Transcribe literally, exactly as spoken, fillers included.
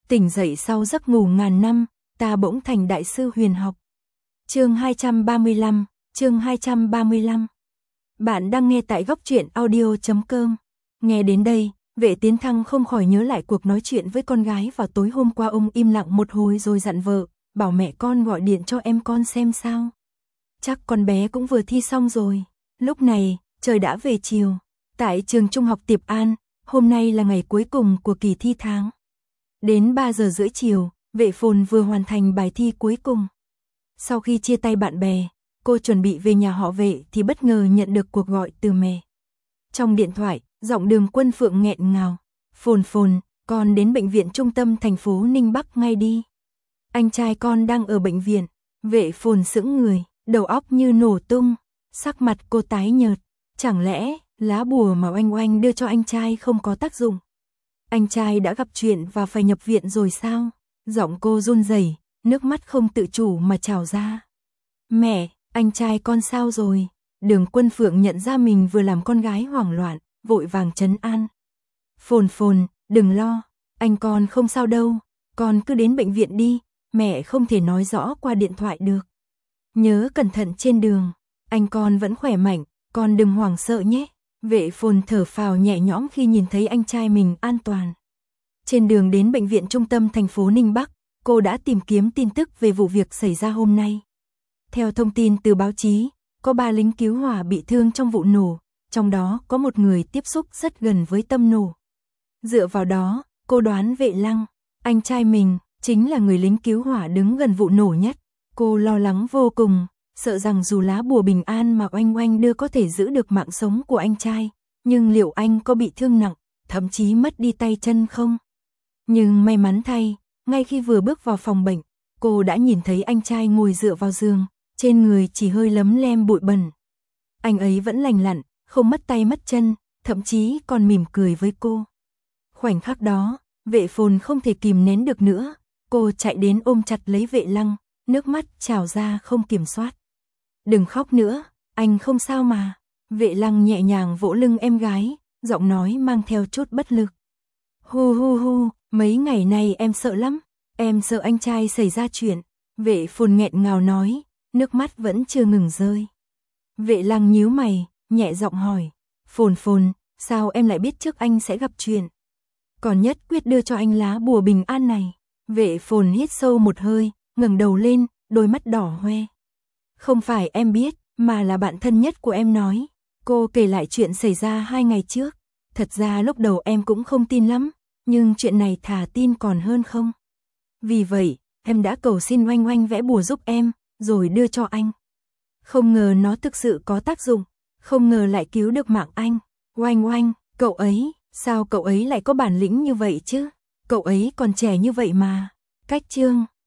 Tỉnh dậy sau giấc ngủ ngàn năm, ta bỗng thành đại sư huyền học. Chương hai trăm ba mươi lăm, chương hai trăm ba mươi lăm. Bạn đang nghe tại góc truyện audio chấm com. Nghe đến đây, Vệ Tiến Thăng không khỏi nhớ lại cuộc nói chuyện với con gái vào tối hôm qua. Ông im lặng một hồi rồi dặn vợ, bảo mẹ con gọi điện cho em con xem sao. Chắc con bé cũng vừa thi xong rồi. Lúc này, trời đã về chiều. Tại trường trung học Tiệp An, hôm nay là ngày cuối cùng của kỳ thi tháng. Đến ba giờ rưỡi chiều, Vệ Phồn vừa hoàn thành bài thi cuối cùng. Sau khi chia tay bạn bè, cô chuẩn bị về nhà họ Vệ thì bất ngờ nhận được cuộc gọi từ mẹ. Trong điện thoại, giọng Đường Quân Phượng nghẹn ngào. Phồn Phồn, con đến bệnh viện trung tâm thành phố Ninh Bắc ngay đi. Anh trai con đang ở bệnh viện. Vệ Phồn sững người, đầu óc như nổ tung. Sắc mặt cô tái nhợt. Chẳng lẽ, lá bùa mà Oanh Oanh đưa cho anh trai không có tác dụng? Anh trai đã gặp chuyện và phải nhập viện rồi sao? Giọng cô run rẩy, nước mắt không tự chủ mà trào ra. Mẹ, anh trai con sao rồi? Đường Quân Phượng nhận ra mình vừa làm con gái hoảng loạn, vội vàng trấn an. Phồn Phồn, đừng lo, anh con không sao đâu, con cứ đến bệnh viện đi, mẹ không thể nói rõ qua điện thoại được. Nhớ cẩn thận trên đường, anh con vẫn khỏe mạnh, con đừng hoảng sợ nhé. Vệ Phồn thở phào nhẹ nhõm khi nhìn thấy anh trai mình an toàn. Trên đường đến bệnh viện trung tâm thành phố Ninh Bắc, cô đã tìm kiếm tin tức về vụ việc xảy ra hôm nay. Theo thông tin từ báo chí, có ba lính cứu hỏa bị thương trong vụ nổ, trong đó có một người tiếp xúc rất gần với tâm nổ. Dựa vào đó, cô đoán Vệ Lăng, anh trai mình, chính là người lính cứu hỏa đứng gần vụ nổ nhất. Cô lo lắng vô cùng, sợ rằng dù lá bùa bình an mà Oanh Oanh đưa có thể giữ được mạng sống của anh trai, nhưng liệu anh có bị thương nặng, thậm chí mất đi tay chân không? Nhưng may mắn thay, ngay khi vừa bước vào phòng bệnh, cô đã nhìn thấy anh trai ngồi dựa vào giường, trên người chỉ hơi lấm lem bụi bẩn. Anh ấy vẫn lành lặn, không mất tay mất chân, thậm chí còn mỉm cười với cô. Khoảnh khắc đó, Vệ Phồn không thể kìm nén được nữa, cô chạy đến ôm chặt lấy Vệ Lăng, nước mắt trào ra không kiểm soát. Đừng khóc nữa, anh không sao mà. Vệ Lăng nhẹ nhàng vỗ lưng em gái, giọng nói mang theo chút bất lực. Hu hu hu, mấy ngày nay em sợ lắm, em sợ anh trai xảy ra chuyện. Vệ Phồn nghẹn ngào nói, nước mắt vẫn chưa ngừng rơi. Vệ Lăng nhíu mày, nhẹ giọng hỏi, Phồn Phồn, sao em lại biết trước anh sẽ gặp chuyện? Còn nhất quyết đưa cho anh lá bùa bình an này. Vệ Phồn hít sâu một hơi, ngẩng đầu lên, đôi mắt đỏ hoe. Không phải em biết, mà là bạn thân nhất của em nói. Cô kể lại chuyện xảy ra hai ngày trước. Thật ra lúc đầu em cũng không tin lắm, nhưng chuyện này thà tin còn hơn không. Vì vậy, em đã cầu xin Oanh Oanh vẽ bùa giúp em, rồi đưa cho anh. Không ngờ nó thực sự có tác dụng, không ngờ lại cứu được mạng anh. Oanh Oanh, cậu ấy, sao cậu ấy lại có bản lĩnh như vậy chứ? Cậu ấy còn trẻ như vậy mà. Cách chương